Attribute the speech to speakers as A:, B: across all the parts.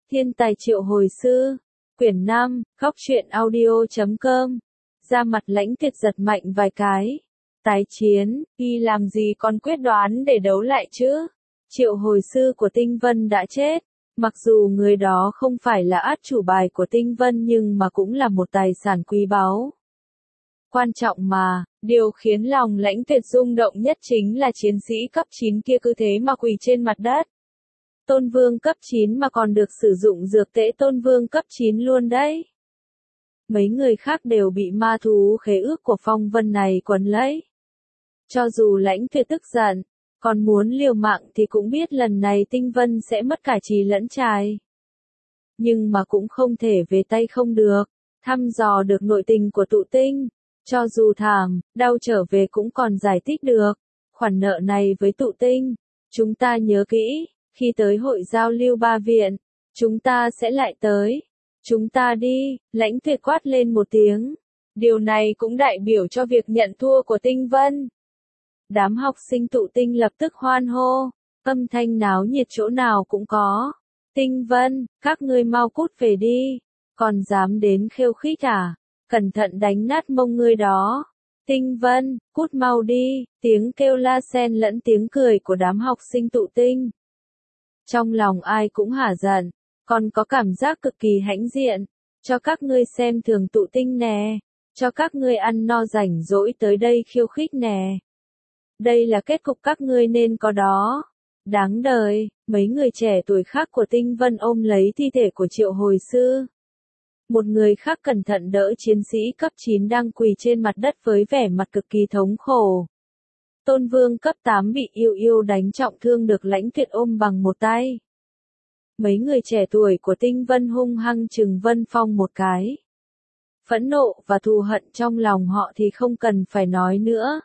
A: Thiên tài triệu hồi sư. Quyển 5, Góc truyện audio.com. Ra mặt Lãnh Tuyệt giật mạnh vài cái. Tái chiến, y làm gì còn quyết đoán để đấu lại chứ? Triệu hồi sư của Tinh Vân đã chết. Mặc dù người đó không phải là át chủ bài của Tinh Vân nhưng mà cũng là một tài sản quý báu. Quan trọng mà, điều khiến lòng Lãnh Tuyệt rung động nhất chính là chiến sĩ cấp 9 kia cứ thế mà quỳ trên mặt đất. Tôn vương cấp 9 mà còn được sử dụng dược tễ tôn vương cấp 9 luôn đấy. Mấy người khác đều bị ma thú khế ước của Phong Vân này quấn lấy. Cho dù Lãnh Tuyệt tức giận, còn muốn liều mạng thì cũng biết lần này Tinh Vân sẽ mất cả trì lẫn trài. Nhưng mà cũng không thể về tay không được, thăm dò được nội tình của tụ tinh. Cho dù thảm, đau trở về cũng còn giải thích được. Khoản nợ này với tụ tinh, chúng ta nhớ kỹ, khi tới hội giao lưu ba viện, chúng ta sẽ lại tới. Chúng ta đi, Lãnh Tuyệt quát lên một tiếng. Điều này cũng đại biểu cho việc nhận thua của Tinh Vân. Đám học sinh tụ tinh lập tức hoan hô, âm thanh náo nhiệt chỗ nào cũng có. Tinh Vân, các ngươi mau cút về đi, còn dám đến khiêu khích à? Cẩn thận đánh nát mông ngươi đó. Tinh Vân, cút mau đi, tiếng kêu la xen lẫn tiếng cười của đám học sinh tụ tinh. Trong lòng ai cũng hả giận, còn có cảm giác cực kỳ hãnh diện. Cho các ngươi xem thường tụ tinh nè, cho các ngươi ăn no rảnh rỗi tới đây khiêu khích nè. Đây là kết cục các ngươi nên có đó. Đáng đời, mấy người trẻ tuổi khác của Tinh Vân ôm lấy thi thể của triệu hồi sư. Một người khác cẩn thận đỡ chiến sĩ cấp 9 đang quỳ trên mặt đất với vẻ mặt cực kỳ thống khổ. Tôn vương cấp 8 bị yêu yêu đánh trọng thương được Lãnh Tuyệt ôm bằng một tay. Mấy người trẻ tuổi của Tinh Vân hung hăng trừng Vân Phong một cái. Phẫn nộ và thù hận trong lòng họ thì không cần phải nói nữa.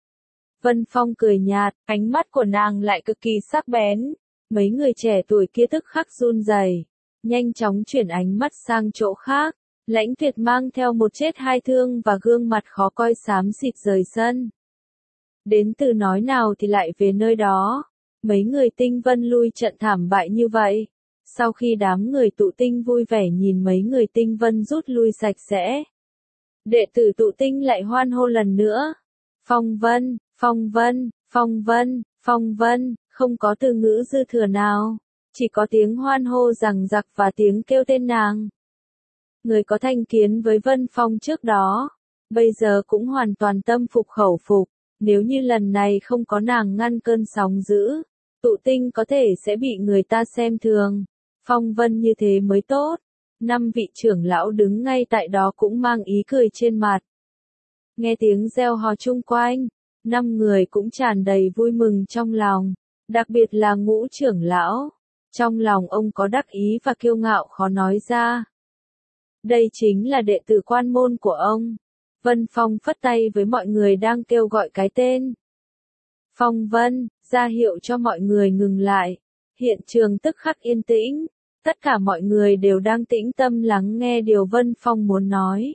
A: Vân Phong cười nhạt, ánh mắt của nàng lại cực kỳ sắc bén. Mấy người trẻ tuổi kia tức khắc run rẩy, nhanh chóng chuyển ánh mắt sang chỗ khác. Lãnh Tuyệt mang theo một chết hai thương và gương mặt khó coi xám xịt rời sân. Đến từ nói nào thì lại về nơi đó. Mấy người Tinh Vân lui trận thảm bại như vậy. Sau khi đám người tụ tinh vui vẻ nhìn mấy người Tinh Vân rút lui sạch sẽ, đệ tử tụ tinh lại hoan hô lần nữa. Phong Vân, Phong Vân, Phong Vân, Phong Vân, không có từ ngữ dư thừa nào, chỉ có tiếng hoan hô rằng giặc và tiếng kêu tên nàng. Người có thành kiến với Vân Phong trước đó, bây giờ cũng hoàn toàn tâm phục khẩu phục. Nếu như lần này không có nàng ngăn cơn sóng dữ, tụ tinh có thể sẽ bị người ta xem thường. Phong Vân như thế mới tốt. 5 vị trưởng lão đứng ngay tại đó cũng mang ý cười trên mặt. Nghe tiếng reo hò chung quanh, 5 người cũng tràn đầy vui mừng trong lòng, đặc biệt là Ngũ trưởng lão. Trong lòng ông có đắc ý và kiêu ngạo khó nói ra. Đây chính là đệ tử quan môn của ông. Vân Phong phất tay với mọi người đang kêu gọi cái tên. Phong Vân, ra hiệu cho mọi người ngừng lại. Hiện trường tức khắc yên tĩnh. Tất cả mọi người đều đang tĩnh tâm lắng nghe điều Vân Phong muốn nói.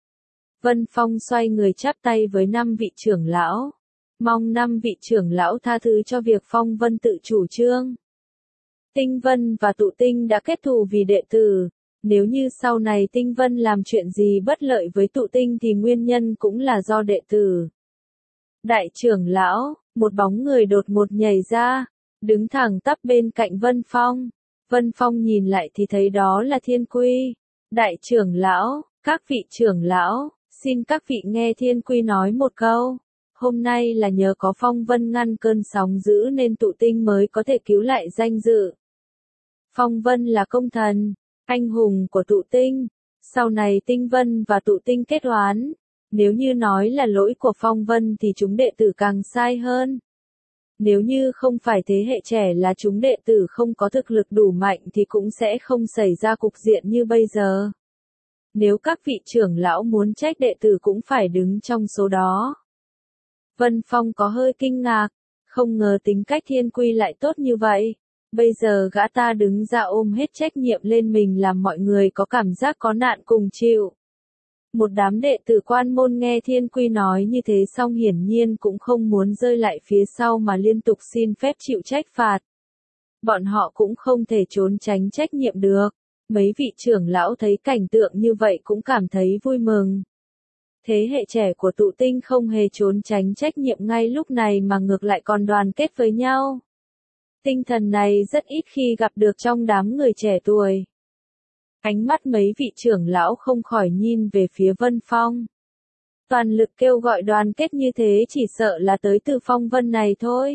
A: Vân Phong xoay người chắp tay với 5 vị trưởng lão. Mong 5 vị trưởng lão tha thứ cho việc Phong Vân tự chủ trương. Tinh Vân và tụ tinh đã kết thù vì đệ tử. Nếu như sau này Tinh Vân làm chuyện gì bất lợi với tụ tinh thì nguyên nhân cũng là do đệ tử. Đại trưởng lão, một bóng người đột ngột nhảy ra, đứng thẳng tắp bên cạnh Vân Phong. Vân Phong nhìn lại thì thấy đó là Thiên Quy. Đại trưởng lão, các vị trưởng lão, xin các vị nghe Thiên Quy nói một câu. Hôm nay là nhờ có Phong Vân ngăn cơn sóng dữ nên tụ tinh mới có thể cứu lại danh dự. Phong Vân là công thần, anh hùng của tụ tinh. Sau này Tinh Vân và tụ tinh kết oán. Nếu như nói là lỗi của Phong Vân thì chúng đệ tử càng sai hơn. Nếu như không phải thế hệ trẻ là chúng đệ tử không có thực lực đủ mạnh thì cũng sẽ không xảy ra cục diện như bây giờ. Nếu các vị trưởng lão muốn trách đệ tử cũng phải đứng trong số đó. Vân Phong có hơi kinh ngạc, không ngờ tính cách Thiên Quy lại tốt như vậy. Bây giờ gã ta đứng ra ôm hết trách nhiệm lên mình làm mọi người có cảm giác có nạn cùng chịu. Một đám đệ tử quan môn nghe Thiên Quy nói như thế xong hiển nhiên cũng không muốn rơi lại phía sau mà liên tục xin phép chịu trách phạt. bọn họ cũng không thể trốn tránh trách nhiệm được. Mấy vị trưởng lão thấy cảnh tượng như vậy cũng cảm thấy vui mừng. Thế hệ trẻ của tụ tinh không hề trốn tránh trách nhiệm ngay lúc này mà ngược lại còn đoàn kết với nhau. Tinh thần này rất ít khi gặp được trong đám người trẻ tuổi. Ánh mắt mấy vị trưởng lão không khỏi nhìn về phía Vân Phong. Toàn lực kêu gọi đoàn kết như thế chỉ sợ là tới từ phong vân này thôi.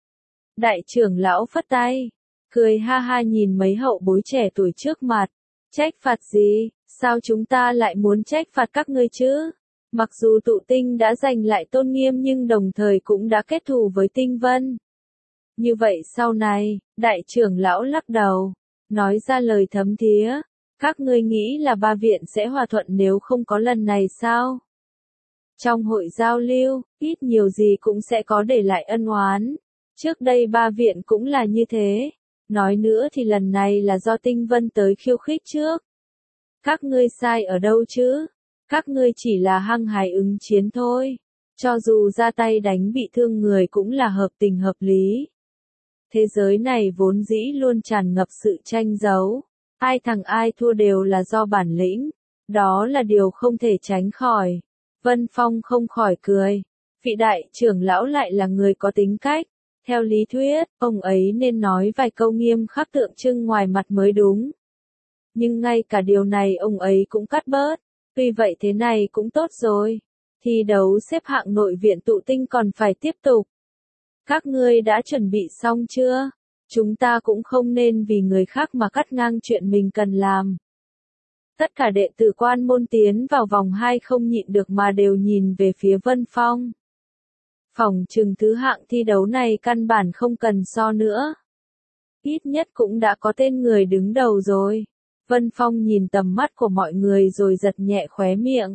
A: Đại trưởng lão phất tay, cười ha ha nhìn mấy hậu bối trẻ tuổi trước mặt. Trách phạt gì, sao chúng ta lại muốn trách phạt các ngươi chứ? Mặc dù tụ tinh đã giành lại tôn nghiêm nhưng đồng thời cũng đã kết thù với tinh vân. Như vậy sau này, đại trưởng lão lắc đầu, nói ra lời thấm thía. Các ngươi nghĩ là ba viện sẽ hòa thuận nếu không có lần này sao? Trong hội giao lưu, ít nhiều gì cũng sẽ có để lại ân oán. Trước đây ba viện cũng là như thế. Nói nữa thì lần này là do tinh vân tới khiêu khích trước. Các ngươi sai ở đâu chứ? Các ngươi chỉ là hăng hái ứng chiến thôi. Cho dù ra tay đánh bị thương người cũng là hợp tình hợp lý. Thế giới này vốn dĩ luôn tràn ngập sự tranh giấu. Ai thắng ai thua đều là do bản lĩnh. Đó là điều không thể tránh khỏi. Vân Phong không khỏi cười. Vị đại trưởng lão lại là người có tính cách. Theo lý thuyết, ông ấy nên nói vài câu nghiêm khắc tượng trưng ngoài mặt mới đúng. Nhưng ngay cả điều này ông ấy cũng cắt bớt. Tuy vậy thế này cũng tốt rồi. Thi đấu xếp hạng nội viện tụ tinh còn phải tiếp tục. Các ngươi đã chuẩn bị xong chưa? Chúng ta cũng không nên vì người khác mà cắt ngang chuyện mình cần làm. Tất cả đệ tử quan môn tiến vào vòng 2 không nhịn được mà đều nhìn về phía Vân Phong. Phỏng chừng thứ hạng thi đấu này căn bản không cần so nữa. Ít nhất cũng đã có tên người đứng đầu rồi. Vân Phong nhìn tầm mắt của mọi người rồi giật nhẹ khóe miệng.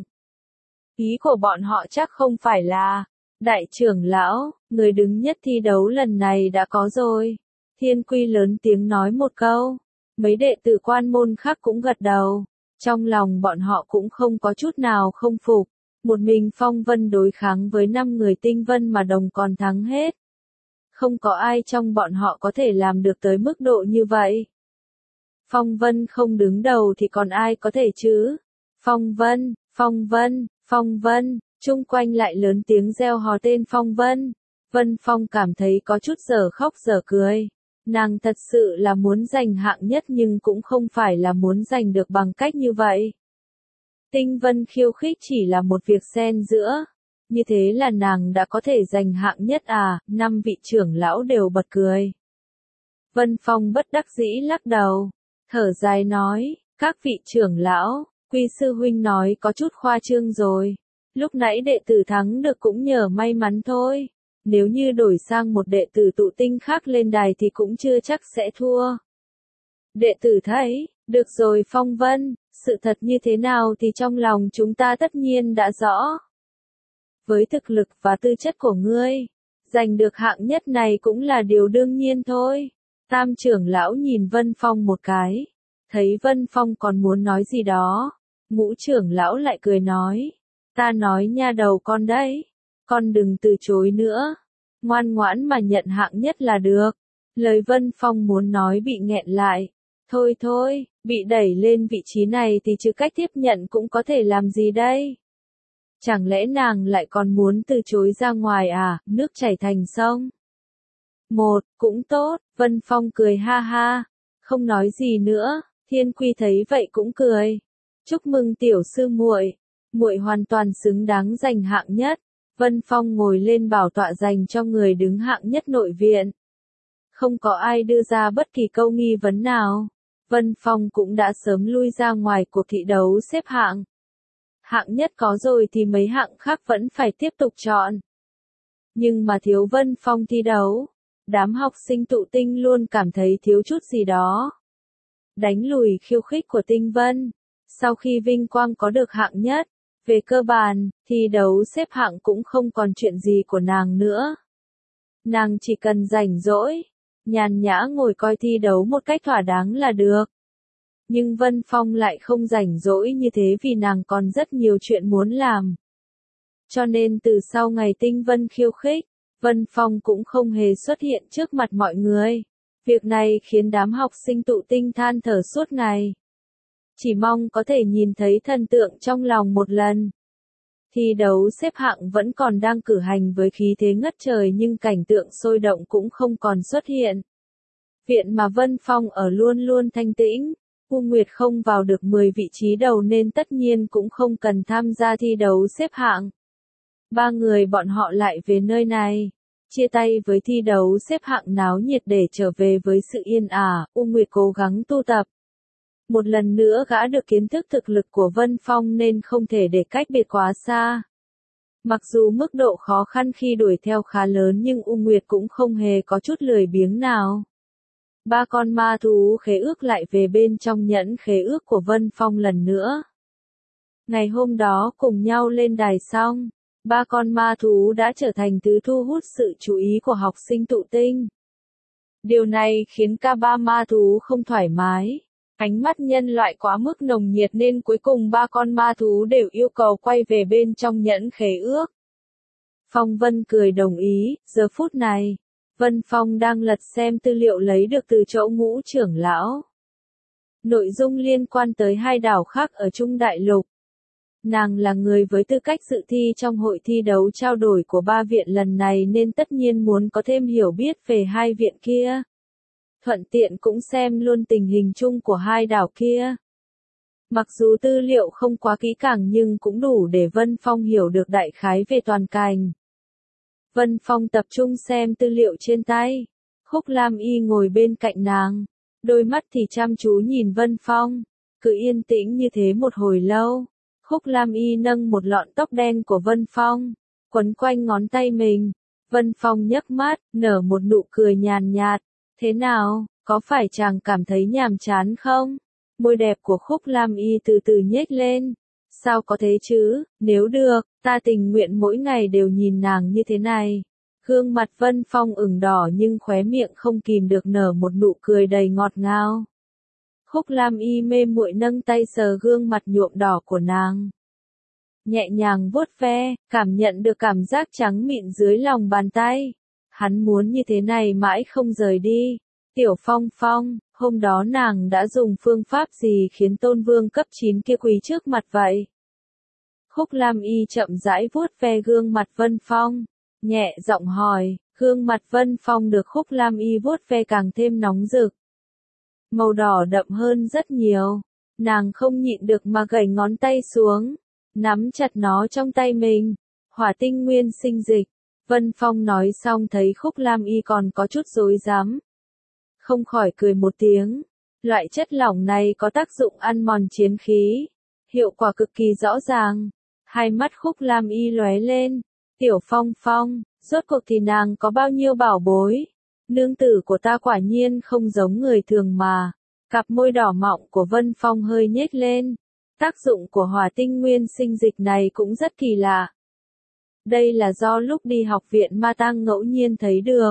A: Ý của bọn họ chắc không phải là, đại trưởng lão, người đứng nhất thi đấu lần này đã có rồi. Thiên Quy lớn tiếng nói một câu. Mấy đệ tử quan môn khác cũng gật đầu. Trong lòng bọn họ cũng không có chút nào không phục. Một mình Phong Vân đối kháng với 5 người tinh vân mà đồng còn thắng hết. Không có ai trong bọn họ có thể làm được tới mức độ như vậy. Phong Vân không đứng đầu thì còn ai có thể chứ? Phong Vân, Phong Vân, Phong Vân, chung quanh lại lớn tiếng reo hò tên Phong Vân. Vân Phong cảm thấy có chút dở khóc dở cười. Nàng thật sự là muốn giành hạng nhất nhưng cũng không phải là muốn giành được bằng cách như vậy. Tinh vân khiêu khích chỉ là một việc xen giữa. Như thế là nàng đã có thể giành hạng nhất à? 5 vị trưởng lão đều bật cười. Vân Phong bất đắc dĩ lắc đầu. Thở dài nói, các vị trưởng lão, Quy sư huynh nói có chút khoa trương rồi. Lúc nãy đệ tử thắng được cũng nhờ may mắn thôi. Nếu như đổi sang một đệ tử tụ tinh khác lên đài thì cũng chưa chắc sẽ thua. Đệ tử thấy, được rồi Phong Vân, sự thật như thế nào thì trong lòng chúng ta tất nhiên đã rõ. Với thực lực và tư chất của ngươi, giành được hạng nhất này cũng là điều đương nhiên thôi. Tam trưởng lão nhìn Vân Phong một cái, thấy Vân Phong còn muốn nói gì đó. Ngũ trưởng lão lại cười nói, ta nói nha đầu con đấy. Con đừng từ chối nữa. Ngoan ngoãn mà nhận hạng nhất là được. Lời Vân Phong muốn nói bị nghẹn lại. Thôi thôi, bị đẩy lên vị trí này thì trừ cách tiếp nhận cũng có thể làm gì đây? Chẳng lẽ nàng lại còn muốn từ chối ra ngoài à, nước chảy thành sông? Cũng tốt, Vân Phong cười ha ha. Không nói gì nữa, Thiên Quy thấy vậy cũng cười. Chúc mừng tiểu sư muội, muội hoàn toàn xứng đáng giành hạng nhất. Vân Phong ngồi lên bảo tọa dành cho người đứng hạng nhất nội viện. Không có ai đưa ra bất kỳ câu nghi vấn nào. Vân Phong cũng đã sớm lui ra ngoài cuộc thi đấu xếp hạng. Hạng nhất có rồi thì mấy hạng khác vẫn phải tiếp tục chọn. Nhưng mà thiếu Vân Phong thi đấu, đám học sinh tụ tinh luôn cảm thấy thiếu chút gì đó. Đánh lùi khiêu khích của tinh vân. Sau khi Vinh Quang có được hạng nhất, về cơ bản, thi đấu xếp hạng cũng không còn chuyện gì của nàng nữa. Nàng chỉ cần rảnh rỗi, nhàn nhã ngồi coi thi đấu một cách thỏa đáng là được. Nhưng Vân Phong lại không rảnh rỗi như thế vì nàng còn rất nhiều chuyện muốn làm. Cho nên từ sau ngày tinh vân khiêu khích, Vân Phong cũng không hề xuất hiện trước mặt mọi người. Việc này khiến đám học sinh tụ tinh than thở suốt ngày. Chỉ mong có thể nhìn thấy thần tượng trong lòng một lần. Thi đấu xếp hạng vẫn còn đang cử hành với khí thế ngất trời nhưng cảnh tượng sôi động cũng không còn xuất hiện. Viện mà Vân Phong ở luôn luôn thanh tĩnh. U Nguyệt không vào được 10 vị trí đầu nên tất nhiên cũng không cần tham gia thi đấu xếp hạng. Ba người bọn họ lại về nơi này. Chia tay với thi đấu xếp hạng náo nhiệt để trở về với sự yên ả, U Nguyệt cố gắng tu tập. Một lần nữa gã được kiến thức thực lực của Vân Phong nên không thể để cách biệt quá xa. Mặc dù mức độ khó khăn khi đuổi theo khá lớn nhưng U Nguyệt cũng không hề có chút lười biếng nào. Ba con ma thú khế ước lại về bên trong nhẫn khế ước của Vân Phong lần nữa. Ngày hôm đó cùng nhau lên đài xong, ba con ma thú đã trở thành thứ thu hút sự chú ý của học sinh tụ tinh. Điều này khiến cả ba ma thú không thoải mái. Ánh mắt nhân loại quá mức nồng nhiệt nên cuối cùng ba con ma thú đều yêu cầu quay về bên trong nhẫn khế ước. Phong Vân cười đồng ý, giờ phút này, Vân Phong đang lật xem tư liệu lấy được từ chỗ Ngũ trưởng lão. Nội dung liên quan tới hai đảo khác ở Trung Đại Lục. Nàng là người với tư cách dự thi trong hội thi đấu trao đổi của ba viện lần này nên tất nhiên muốn có thêm hiểu biết về hai viện kia. Thuận tiện cũng xem luôn tình hình chung của hai đảo kia. Mặc dù tư liệu không quá kỹ càng nhưng cũng đủ để Vân Phong hiểu được đại khái về toàn cảnh. Vân Phong tập trung xem tư liệu trên tay. Khúc Lam Y ngồi bên cạnh nàng. Đôi mắt thì chăm chú nhìn Vân Phong. Cứ yên tĩnh như thế một hồi lâu. Khúc Lam Y nâng một lọn tóc đen của Vân Phong. Quấn quanh ngón tay mình. Vân Phong nhấc mắt, nở một nụ cười nhàn nhạt. Thế nào, có phải chàng cảm thấy nhàm chán không? Môi đẹp của Khúc Lam Y từ từ nhếch lên. Sao có thế chứ, nếu được, ta tình nguyện mỗi ngày đều nhìn nàng như thế này. Gương mặt Vân Phong ửng đỏ nhưng khóe miệng không kìm được nở một nụ cười đầy ngọt ngào. Khúc Lam Y mê muội nâng tay sờ gương mặt nhuộm đỏ của nàng. Nhẹ nhàng vuốt ve, cảm nhận được cảm giác trắng mịn dưới lòng bàn tay. Hắn muốn như thế này mãi không rời đi. Tiểu Phong Phong, hôm đó nàng đã dùng phương pháp gì khiến tôn vương cấp 9 kia quỳ trước mặt vậy? Khúc Lam Y chậm rãi vuốt ve gương mặt Vân Phong, nhẹ giọng hỏi, gương mặt Vân Phong được Khúc Lam Y vuốt ve càng thêm nóng rực. Màu đỏ đậm hơn rất nhiều, nàng không nhịn được mà gẩy ngón tay xuống, nắm chặt nó trong tay mình. Hỏa tinh nguyên sinh dịch. Vân Phong nói xong thấy Khúc Lam Y còn có chút rối rắm. Không khỏi cười một tiếng. Loại chất lỏng này có tác dụng ăn mòn chiến khí. Hiệu quả cực kỳ rõ ràng. Hai mắt Khúc Lam Y lóe lên. Tiểu Phong Phong, rốt cuộc thì nàng có bao nhiêu bảo bối? Nương tử của ta quả nhiên không giống người thường mà. Cặp môi đỏ mọng của Vân Phong hơi nhếch lên. Tác dụng của hỏa tinh nguyên sinh dịch này cũng rất kỳ lạ. Đây là do lúc đi học viện ma tang ngẫu nhiên thấy được.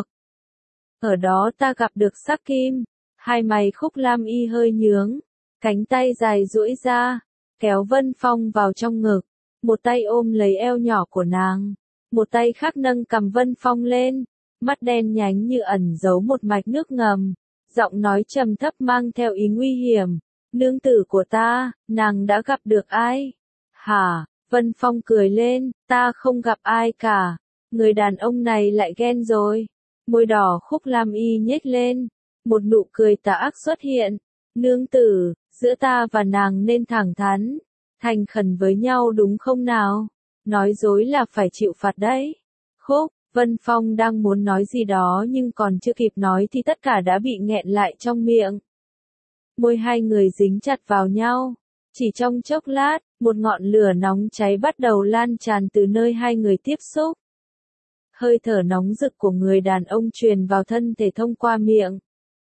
A: Ở đó ta gặp được Sắc Kim. Hai mày Khúc Lam Y hơi nhướng. Cánh tay dài duỗi ra. Kéo Vân Phong vào trong ngực. Một tay ôm lấy eo nhỏ của nàng. Một tay khác nâng cằm Vân Phong lên. Mắt đen nhánh như ẩn giấu một mạch nước ngầm. Giọng nói trầm thấp mang theo ý nguy hiểm. Nương tử của ta, nàng đã gặp được ai? Hả? Vân Phong cười lên, ta không gặp ai cả. Người đàn ông này lại ghen rồi. Môi đỏ Khúc Lam Y nhếch lên. Một nụ cười tà ác xuất hiện. Nương tử, giữa ta và nàng nên thẳng thắn. Thành khẩn với nhau đúng không nào? Nói dối là phải chịu phạt đấy. Khúc, Vân Phong đang muốn nói gì đó nhưng còn chưa kịp nói thì tất cả đã bị nghẹn lại trong miệng. Môi hai người dính chặt vào nhau. Chỉ trong chốc lát, một ngọn lửa nóng cháy bắt đầu lan tràn từ nơi hai người tiếp xúc. Hơi thở nóng rực của người đàn ông truyền vào thân thể thông qua miệng.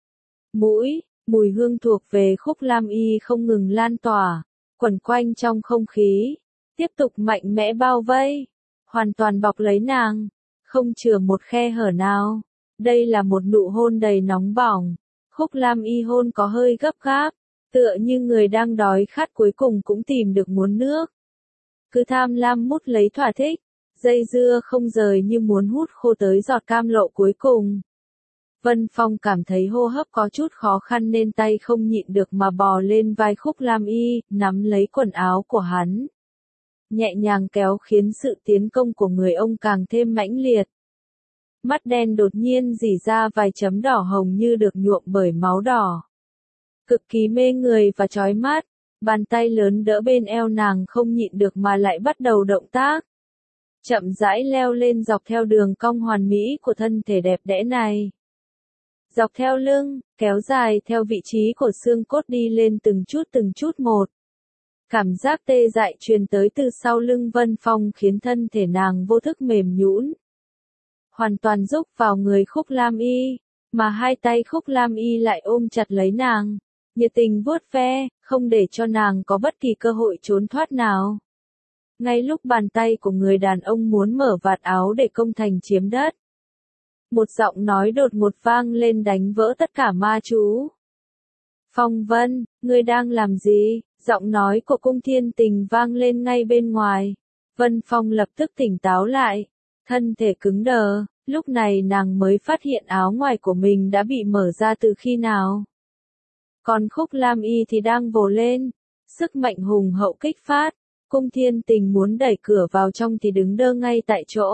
A: Mũi, mùi hương thuộc về Khúc Lam Y không ngừng lan tỏa, quẩn quanh trong không khí, tiếp tục mạnh mẽ bao vây, hoàn toàn bọc lấy nàng, không chừa một khe hở nào. Đây là một nụ hôn đầy nóng bỏng. Khúc Lam Y hôn có hơi gấp gáp, tựa như người đang đói khát cuối cùng cũng tìm được muốn nước. Cứ tham lam mút lấy thỏa thích, dây dưa không rời như muốn hút khô tới giọt cam lộ cuối cùng. Vân Phong cảm thấy hô hấp có chút khó khăn nên tay không nhịn được mà bò lên vai Khúc Lam Y, nắm lấy quần áo của hắn. Nhẹ nhàng kéo khiến sự tiến công của người ông càng thêm mãnh liệt. Mắt đen đột nhiên rỉ ra vài chấm đỏ hồng như được nhuộm bởi máu đỏ. Cực kỳ mê người và chói mắt, bàn tay lớn đỡ bên eo nàng không nhịn được mà lại bắt đầu động tác. Chậm rãi leo lên dọc theo đường cong hoàn mỹ của thân thể đẹp đẽ này. Dọc theo lưng, kéo dài theo vị trí của xương cốt đi lên từng chút một. Cảm giác tê dại truyền tới từ sau lưng Vân Phong khiến thân thể nàng vô thức mềm nhũn. Hoàn toàn rúc vào người Khúc Lam Y, mà hai tay Khúc Lam Y lại ôm chặt lấy nàng, nhiệt tình vuốt ve, không để cho nàng có bất kỳ cơ hội trốn thoát nào. Ngay lúc bàn tay của người đàn ông muốn mở vạt áo để công thành chiếm đất, một giọng nói đột ngột vang lên đánh vỡ tất cả ma chú. Phong Vân, ngươi đang làm gì? Giọng nói của Cung Thiên Tình vang lên ngay bên ngoài. Vân Phong lập tức tỉnh táo lại, thân thể cứng đờ, lúc này nàng mới phát hiện áo ngoài của mình đã bị mở ra từ khi nào. Còn Khúc Lam Y thì đang vồ lên, sức mạnh hùng hậu kích phát, Cung Thiên Tình muốn đẩy cửa vào trong thì đứng đơ ngay tại chỗ.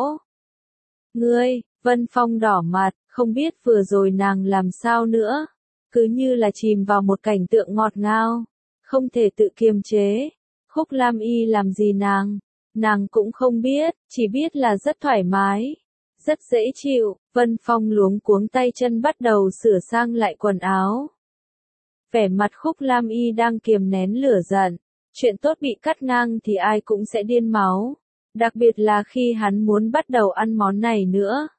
A: Ngươi, Vân Phong đỏ mặt, không biết vừa rồi nàng làm sao nữa, cứ như là chìm vào một cảnh tượng ngọt ngào, không thể tự kiềm chế. Khúc Lam Y làm gì nàng cũng không biết, chỉ biết là rất thoải mái, rất dễ chịu. Vân Phong luống cuống tay chân bắt đầu sửa sang lại quần áo. Vẻ mặt Khúc Lam Y đang kiềm nén lửa giận, chuyện tốt bị cắt ngang thì ai cũng sẽ điên máu, đặc biệt là khi hắn muốn bắt đầu ăn món này nữa.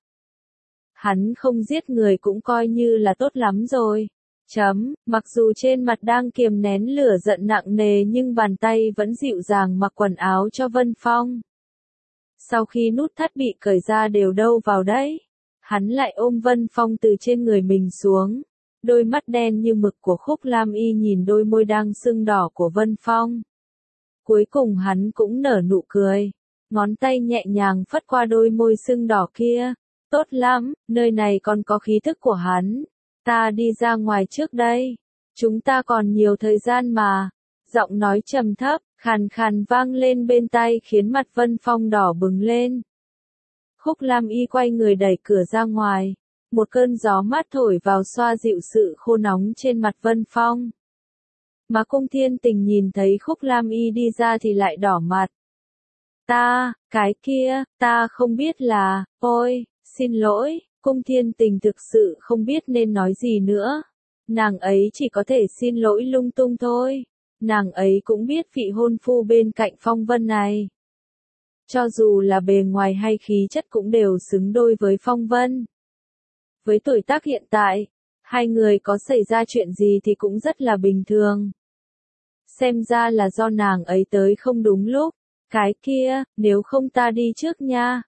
A: Hắn không giết người cũng coi như là tốt lắm rồi. Mặc dù trên mặt đang kiềm nén lửa giận nặng nề nhưng bàn tay vẫn dịu dàng mặc quần áo cho Vân Phong. Sau khi nút thắt bị cởi ra đều đâu vào đấy, hắn lại ôm Vân Phong từ trên người mình xuống. Đôi mắt đen như mực của Khúc Lam Y nhìn đôi môi đang sưng đỏ của Vân Phong. Cuối cùng hắn cũng nở nụ cười, ngón tay nhẹ nhàng phất qua đôi môi sưng đỏ kia. Tốt lắm, nơi này còn có khí thức của hắn. Ta đi ra ngoài trước đây. Chúng ta còn nhiều thời gian mà. Giọng nói trầm thấp, khàn khàn vang lên bên tai khiến mặt Vân Phong đỏ bừng lên. Khúc Lam Y quay người đẩy cửa ra ngoài. Một cơn gió mát thổi vào xoa dịu sự khô nóng trên mặt Vân Phong. Mà Cung Thiên Tình nhìn thấy Khúc Lam Y đi ra thì lại đỏ mặt. Cái kia, ta không biết là, ôi, xin lỗi. Cung Thiên Tình thực sự không biết nên nói gì nữa. Nàng ấy chỉ có thể xin lỗi lung tung thôi. Nàng ấy cũng biết vị hôn phu bên cạnh Phong Vân này. Cho dù là bề ngoài hay khí chất cũng đều xứng đôi với Phong Vân. Với tuổi tác hiện tại, hai người có xảy ra chuyện gì thì cũng rất là bình thường. Xem ra là do nàng ấy tới không đúng lúc. Cái kia, nếu không ta đi trước nha.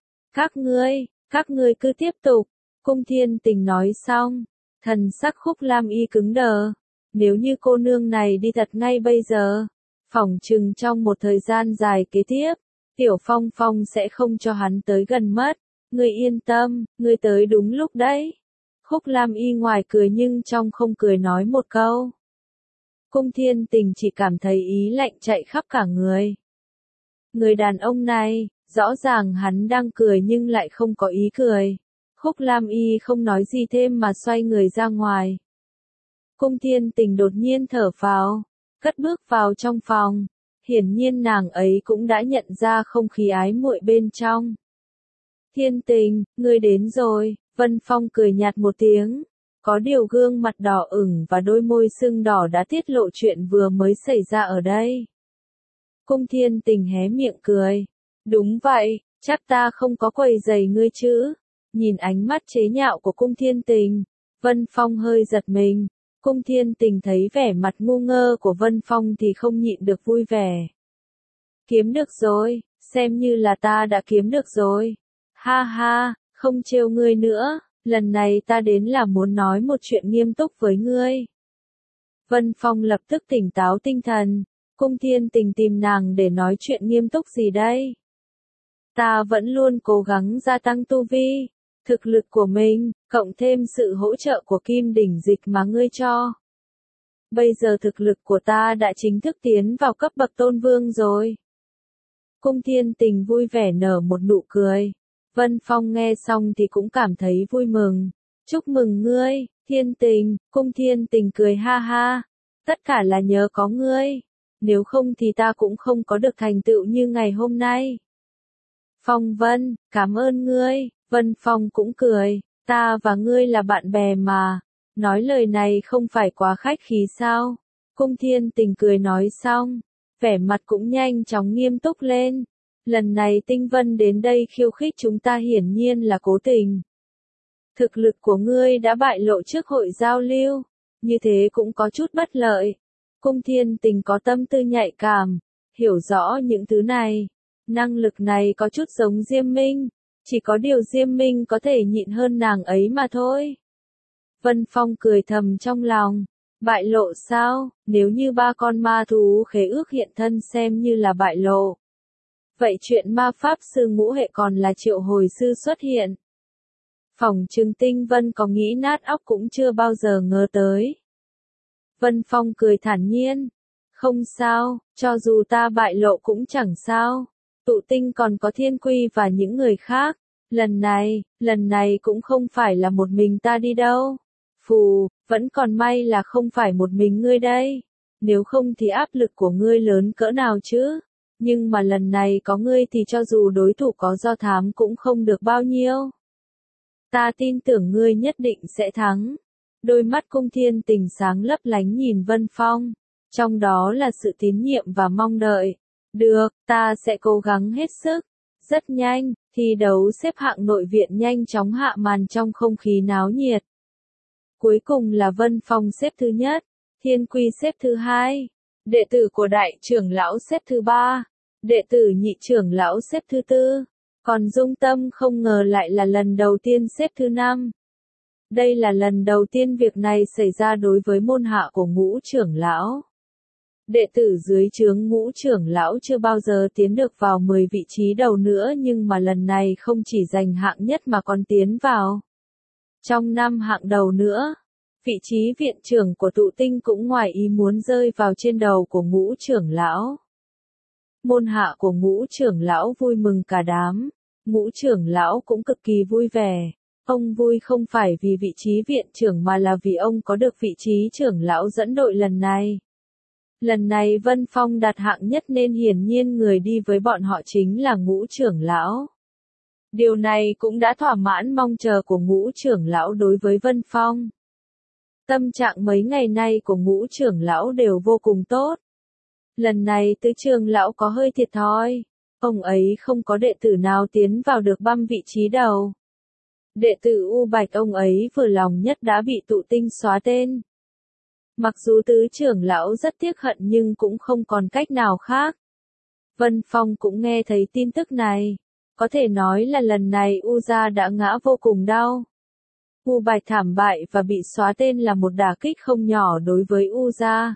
A: Các ngươi cứ tiếp tục. Cung Thiên Tình nói xong, thần sắc Khúc Lam Y cứng đờ. Nếu như cô nương này đi thật ngay bây giờ, phỏng chừng trong một thời gian dài kế tiếp, Tiểu Phong Phong sẽ không cho hắn tới gần mất. Ngươi yên tâm, ngươi tới đúng lúc đấy. Khúc Lam Y ngoài cười nhưng trong không cười nói một câu. Cung Thiên Tình chỉ cảm thấy ý lạnh chạy khắp cả người. Người đàn ông này, rõ ràng hắn đang cười nhưng lại không có ý cười. Khúc Lam Y không nói gì thêm mà xoay người ra ngoài. Cung Thiên Tình đột nhiên thở phào, cất bước vào trong phòng. Hiển nhiên nàng ấy cũng đã nhận ra không khí ái muội bên trong. Thiên Tình, ngươi đến rồi. Vân Phong cười nhạt một tiếng. Có điều gương mặt đỏ ửng và đôi môi sưng đỏ đã tiết lộ chuyện vừa mới xảy ra ở đây. Cung Thiên Tình hé miệng cười. Đúng vậy, chắc ta không có quấy rầy ngươi chứ. Nhìn ánh mắt chế nhạo của Cung Thiên Tình, Vân Phong hơi giật mình. Cung Thiên Tình thấy vẻ mặt ngu ngơ của Vân Phong thì không nhịn được vui vẻ. Kiếm được rồi, xem như là ta đã kiếm được rồi. Ha ha, không trêu ngươi nữa, lần này ta đến là muốn nói một chuyện nghiêm túc với ngươi. Vân Phong lập tức tỉnh táo tinh thần. Cung Thiên Tình tìm nàng để nói chuyện nghiêm túc gì đây? Ta vẫn luôn cố gắng gia tăng tu vi, Thực lực của mình, cộng thêm sự hỗ trợ của Kim Đỉnh Dịch mà ngươi cho. Bây giờ thực lực của ta đã chính thức tiến vào cấp bậc tôn vương rồi. Cung Thiên Tình vui vẻ nở một nụ cười. Vân Phong nghe xong thì cũng cảm thấy vui mừng. Chúc mừng ngươi, Thiên Tình, Cung Thiên Tình cười ha ha. Tất cả là nhờ có ngươi. Nếu không thì ta cũng không có được thành tựu như ngày hôm nay. Phong Vân, cảm ơn ngươi. Vân Phong cũng cười. Ta và ngươi là bạn bè mà. Nói lời này không phải quá khách khí sao? Cung Thiên Tình cười nói xong. Vẻ mặt cũng nhanh chóng nghiêm túc lên. Lần này Tinh Vân đến đây khiêu khích chúng ta hiển nhiên là cố tình. Thực lực của ngươi đã bại lộ trước hội giao lưu. Như thế cũng có chút bất lợi. Cung Thiên Tình có tâm tư nhạy cảm. Hiểu rõ những thứ này. Năng lực này có chút giống Diêm Minh. Chỉ có điều Diêm Minh có thể nhịn hơn nàng ấy mà thôi. Vân Phong cười thầm trong lòng. Bại lộ sao? Nếu như 3 con ma thú khế ước hiện thân xem như là bại lộ. Vậy chuyện ma pháp sư ngũ hệ còn là triệu hồi sư xuất hiện. Phỏng chừng Tinh Vân có nghĩ nát óc cũng chưa bao giờ ngờ tới. Vân Phong cười thản nhiên. Không sao, cho dù ta bại lộ cũng chẳng sao. Tụ Tinh còn có Thiên Quy và những người khác. Lần này cũng không phải là một mình ta đi đâu. Phù, vẫn còn may là không phải một mình ngươi đây. Nếu không thì áp lực của ngươi lớn cỡ nào chứ. Nhưng mà lần này có ngươi thì cho dù đối thủ có Do Thám cũng không được bao nhiêu. Ta tin tưởng ngươi nhất định sẽ thắng. Đôi mắt Cung Thiên Tình sáng lấp lánh nhìn Vân Phong. Trong đó là sự tín nhiệm và mong đợi. Được, ta sẽ cố gắng hết sức. Rất nhanh, thi đấu xếp hạng nội viện nhanh chóng hạ màn trong không khí náo nhiệt. Cuối cùng là Vân Phong xếp thứ nhất, Thiên Quy xếp thứ hai, đệ tử của đại trưởng lão xếp thứ ba, đệ tử nhị trưởng lão xếp thứ tư, còn Dung Tâm không ngờ lại là lần đầu tiên xếp thứ năm. Đây là lần đầu tiên việc này xảy ra đối với môn hạ của Ngũ trưởng lão. Đệ tử dưới trướng Ngũ trưởng lão chưa bao giờ tiến được vào 10 vị trí đầu nữa, nhưng mà lần này không chỉ giành hạng nhất mà còn tiến vào trong 5 hạng đầu nữa. Vị trí viện trưởng của Tụ Tinh cũng ngoài ý muốn rơi vào trên đầu của Ngũ trưởng lão. Môn hạ của Ngũ trưởng lão vui mừng cả đám. Ngũ trưởng lão cũng cực kỳ vui vẻ. Ông vui không phải vì vị trí viện trưởng mà là vì ông có được vị trí trưởng lão dẫn đội lần này. Lần này Vân Phong đạt hạng nhất nên hiển nhiên người đi với bọn họ chính là Ngũ trưởng lão. Điều này cũng đã thỏa mãn mong chờ của Ngũ trưởng lão đối với Vân Phong. Tâm trạng mấy ngày nay của Ngũ trưởng lão đều vô cùng tốt. Lần này tứ trưởng lão có hơi thiệt thòi. Ông ấy không có đệ tử nào tiến vào được 5 vị trí đầu. Đệ tử U Bạch ông ấy vừa lòng nhất đã bị Tụ Tinh xóa tên. Mặc dù tứ trưởng lão rất tiếc hận nhưng cũng không còn cách nào khác. Vân Phong cũng nghe thấy tin tức này. Có thể nói là lần này U gia đã ngã vô cùng đau. U Bạch thảm bại và bị xóa tên là một đả kích không nhỏ đối với U gia.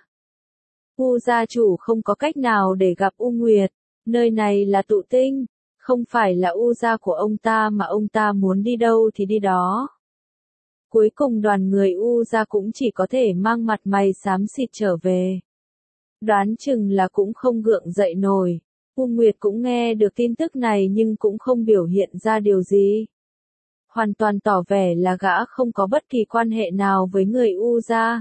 A: U gia chủ không có cách nào để gặp U Nguyệt. Nơi này là Tụ Tinh. Không phải là U gia của ông ta mà ông ta muốn đi đâu thì đi đó. Cuối cùng đoàn người U gia cũng chỉ có thể mang mặt mày xám xịt trở về. Đoán chừng là cũng không gượng dậy nổi. U Nguyệt cũng nghe được tin tức này nhưng cũng không biểu hiện ra điều gì. Hoàn toàn tỏ vẻ là gã không có bất kỳ quan hệ nào với người U gia.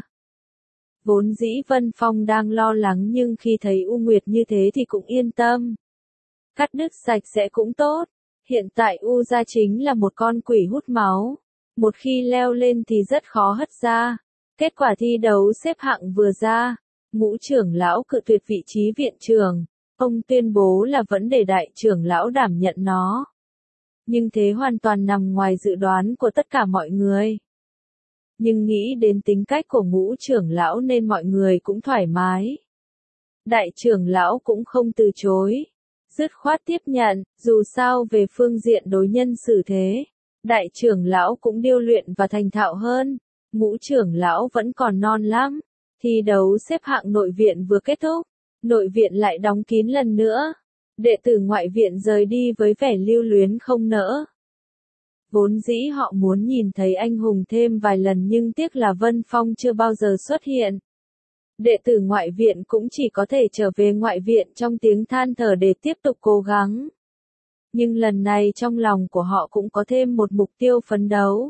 A: Vốn dĩ Vân Phong đang lo lắng nhưng khi thấy U Nguyệt như thế thì cũng yên tâm. Cắt đứt sạch sẽ cũng tốt. Hiện tại U gia chính là một con quỷ hút máu. Một khi leo lên thì rất khó hất ra. Kết quả thi đấu xếp hạng vừa ra. Ngũ trưởng lão cự tuyệt vị trí viện trưởng. Ông tuyên bố là vẫn để đại trưởng lão đảm nhận nó. Nhưng thế hoàn toàn nằm ngoài dự đoán của tất cả mọi người. Nhưng nghĩ đến tính cách của Ngũ trưởng lão nên mọi người cũng thoải mái. Đại trưởng lão cũng không từ chối. Dứt khoát tiếp nhận, dù sao về phương diện đối nhân xử thế. Đại trưởng lão cũng điêu luyện và thành thạo hơn. Ngũ trưởng lão vẫn còn non lắm. Thi đấu xếp hạng nội viện vừa kết thúc. Nội viện lại đóng kín lần nữa. Đệ tử ngoại viện rời đi với vẻ lưu luyến không nỡ. Vốn dĩ họ muốn nhìn thấy anh hùng thêm vài lần nhưng tiếc là Vân Phong chưa bao giờ xuất hiện. Đệ tử ngoại viện cũng chỉ có thể trở về ngoại viện trong tiếng than thở để tiếp tục cố gắng. Nhưng lần này trong lòng của họ cũng có thêm một mục tiêu phấn đấu.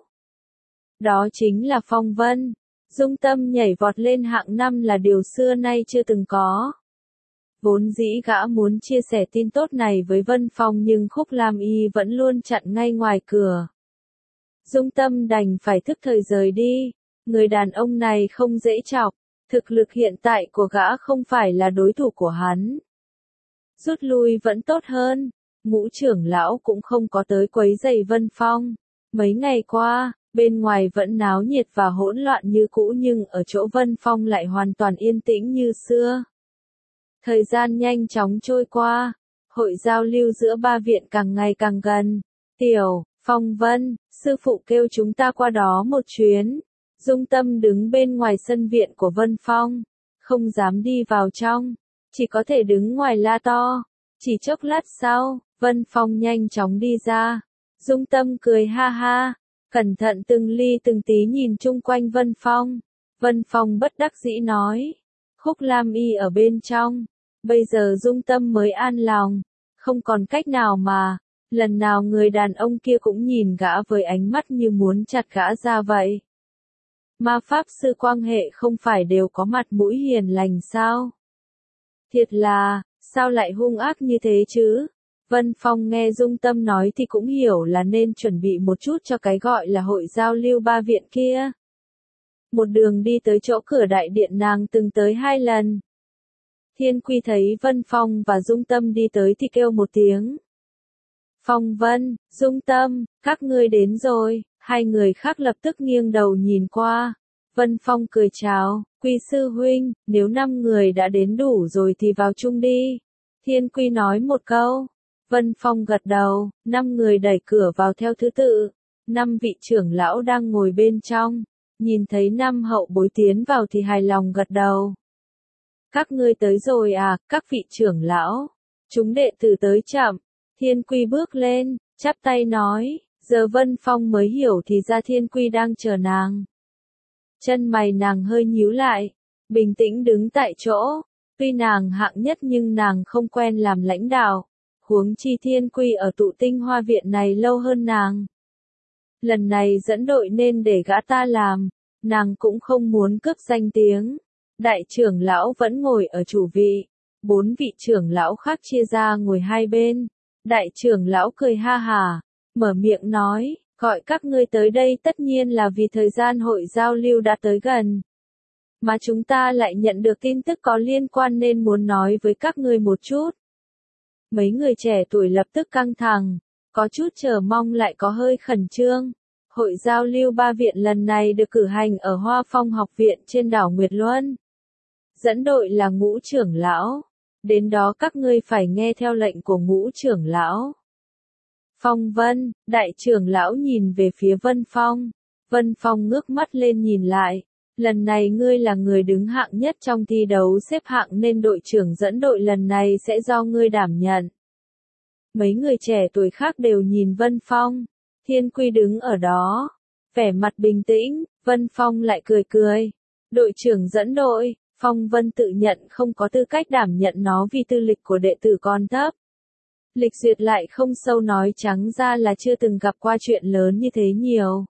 A: Đó chính là Phong Vân. Dung Tâm nhảy vọt lên hạng 5 là điều xưa nay chưa từng có. Vốn dĩ gã muốn chia sẻ tin tốt này với Vân Phong nhưng Khúc Lam Y vẫn luôn chặn ngay ngoài cửa. Dung Tâm đành phải thức thời rời đi. Người đàn ông này không dễ chọc. Thực lực hiện tại của gã không phải là đối thủ của hắn. Rút lui vẫn tốt hơn. Ngũ trưởng lão cũng không có tới quấy rầy Vân Phong. Mấy ngày qua, bên ngoài vẫn náo nhiệt và hỗn loạn như cũ nhưng ở chỗ Vân Phong lại hoàn toàn yên tĩnh như xưa. Thời gian nhanh chóng trôi qua, hội giao lưu giữa ba viện càng ngày càng gần. Tiểu, Phong Vân, sư phụ kêu chúng ta qua đó một chuyến. Dung Tâm đứng bên ngoài sân viện của Vân Phong, không dám đi vào trong, chỉ có thể đứng ngoài la to. Chỉ chốc lát sau, Vân Phong nhanh chóng đi ra. Dung Tâm cười ha ha, cẩn thận từng ly từng tí nhìn chung quanh Vân Phong. Vân Phong bất đắc dĩ nói, Khúc Lam Y ở bên trong, bây giờ Dung Tâm mới an lòng, không còn cách nào mà, lần nào người đàn ông kia cũng nhìn gã với ánh mắt như muốn chặt gã ra vậy. Ma pháp sư Quang Hệ không phải đều có mặt mũi hiền lành sao? Thiệt là, sao lại hung ác như thế chứ? Vân Phong nghe Dung Tâm nói thì cũng hiểu là nên chuẩn bị một chút cho cái gọi là hội giao lưu ba viện kia. Một đường đi tới chỗ cửa đại điện nàng từng tới 2 lần. Thiên Quy thấy Vân Phong và Dung Tâm đi tới thì kêu một tiếng. Phong Vân, Dung Tâm, các ngươi đến rồi. Hai người khác lập tức nghiêng đầu nhìn qua. Vân Phong cười chào, Quy sư huynh, nếu 5 người đã đến đủ rồi thì vào chung đi. Thiên Quy nói một câu. Vân Phong gật đầu, 5 người đẩy cửa vào theo thứ tự. 5 vị trưởng lão đang ngồi bên trong. Nhìn thấy 5 hậu bối tiến vào thì hài lòng gật đầu. Các ngươi tới rồi à, các vị trưởng lão. Chúng đệ tử tới chậm. Thiên Quy bước lên, chắp tay nói. Giờ Vân Phong mới hiểu thì ra Thiên Quy đang chờ nàng. Chân mày nàng hơi nhíu lại, bình tĩnh đứng tại chỗ. Tuy nàng hạng nhất nhưng nàng không quen làm lãnh đạo. Huống chi Thiên Quy ở tụ tinh hoa viện này lâu hơn nàng. Lần này dẫn đội nên để gã ta làm, nàng cũng không muốn cướp danh tiếng. Đại trưởng lão vẫn ngồi ở chủ vị, 4 vị trưởng lão khác chia ra ngồi hai bên. Đại trưởng lão cười ha hả, mở miệng nói, gọi các ngươi tới đây tất nhiên là vì thời gian hội giao lưu đã tới gần. Mà chúng ta lại nhận được tin tức có liên quan nên muốn nói với các ngươi một chút. Mấy người trẻ tuổi lập tức căng thẳng, có chút chờ mong lại có hơi khẩn trương. Hội giao lưu ba viện lần này được cử hành ở Hoa Phong học viện trên đảo Nguyệt Luân. Dẫn đội là Ngũ trưởng lão. Đến đó các ngươi phải nghe theo lệnh của Ngũ trưởng lão. Phong Vân, đại trưởng lão nhìn về phía Vân Phong. Vân Phong ngước mắt lên nhìn lại. Lần này ngươi là người đứng hạng nhất trong thi đấu xếp hạng nên đội trưởng dẫn đội lần này sẽ do ngươi đảm nhận. Mấy người trẻ tuổi khác đều nhìn Vân Phong. Thiên Quy đứng ở đó, vẻ mặt bình tĩnh, Vân Phong lại cười cười. Đội trưởng dẫn đội, Phong Vân tự nhận không có tư cách đảm nhận nó vì tư lịch của đệ tử còn thấp. Lịch duyệt lại không sâu, nói trắng ra là chưa từng gặp qua chuyện lớn như thế nhiều.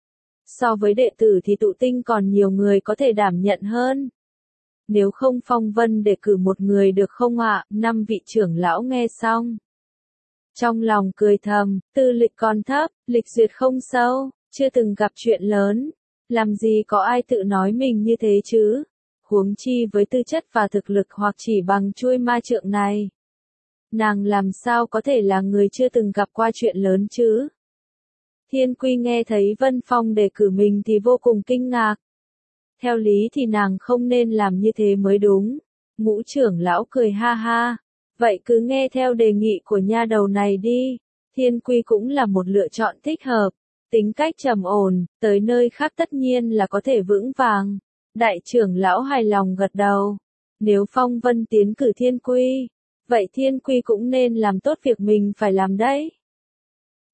A: So với đệ tử thì tụ tinh còn nhiều người có thể đảm nhận hơn. Nếu không Phong Vân để cử một người được không ạ? 5 vị trưởng lão nghe xong. Trong lòng cười thầm, tư lịch còn thấp, lịch duyệt không sâu, chưa từng gặp chuyện lớn. Làm gì có ai tự nói mình như thế chứ? Huống chi với tư chất và thực lực hoặc chỉ bằng chuôi ma trượng này. Nàng làm sao có thể là người chưa từng gặp qua chuyện lớn chứ? Thiên Quy nghe thấy Vân Phong đề cử mình thì vô cùng kinh ngạc. Theo lý thì nàng không nên làm như thế mới đúng. Ngũ trưởng lão cười ha ha. Vậy cứ nghe theo đề nghị của nha đầu này đi. Thiên Quy cũng là một lựa chọn thích hợp. Tính cách trầm ổn, tới nơi khác tất nhiên là có thể vững vàng. Đại trưởng lão hài lòng gật đầu. Nếu Phong Vân tiến cử Thiên Quy, vậy Thiên Quy cũng nên làm tốt việc mình phải làm đấy.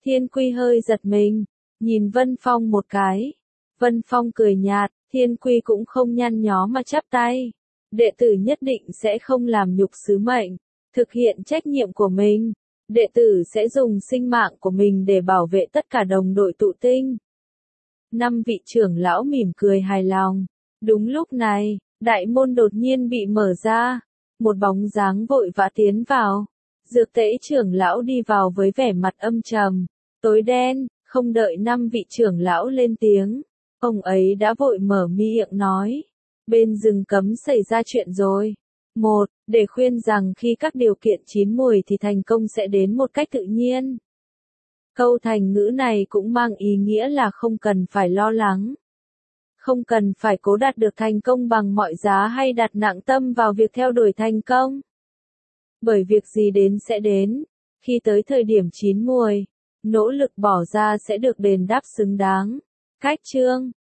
A: Thiên Quy hơi giật mình, nhìn Vân Phong một cái. Vân Phong cười nhạt, Thiên Quy cũng không nhăn nhó mà chắp tay. Đệ tử nhất định sẽ không làm nhục sứ mệnh, thực hiện trách nhiệm của mình. Đệ tử sẽ dùng sinh mạng của mình để bảo vệ tất cả đồng đội tụ tinh. 5 vị trưởng lão mỉm cười hài lòng. Đúng lúc này, đại môn đột nhiên bị mở ra. Một bóng dáng vội vã tiến vào. Dược Tễ trưởng lão đi vào với vẻ mặt âm trầm, tối đen, không đợi 5 vị trưởng lão lên tiếng. Ông ấy đã vội mở miệng nói. Bên rừng cấm xảy ra chuyện rồi. Một, để khuyên rằng khi các điều kiện chín mùi thì thành công sẽ đến một cách tự nhiên. Câu thành ngữ này cũng mang ý nghĩa là không cần phải lo lắng. Không cần phải cố đạt được thành công bằng mọi giá hay đặt nặng tâm vào việc theo đuổi thành công. Bởi việc gì đến sẽ đến, khi tới thời điểm chín mùi, nỗ lực bỏ ra sẽ được đền đáp xứng đáng. Cách chương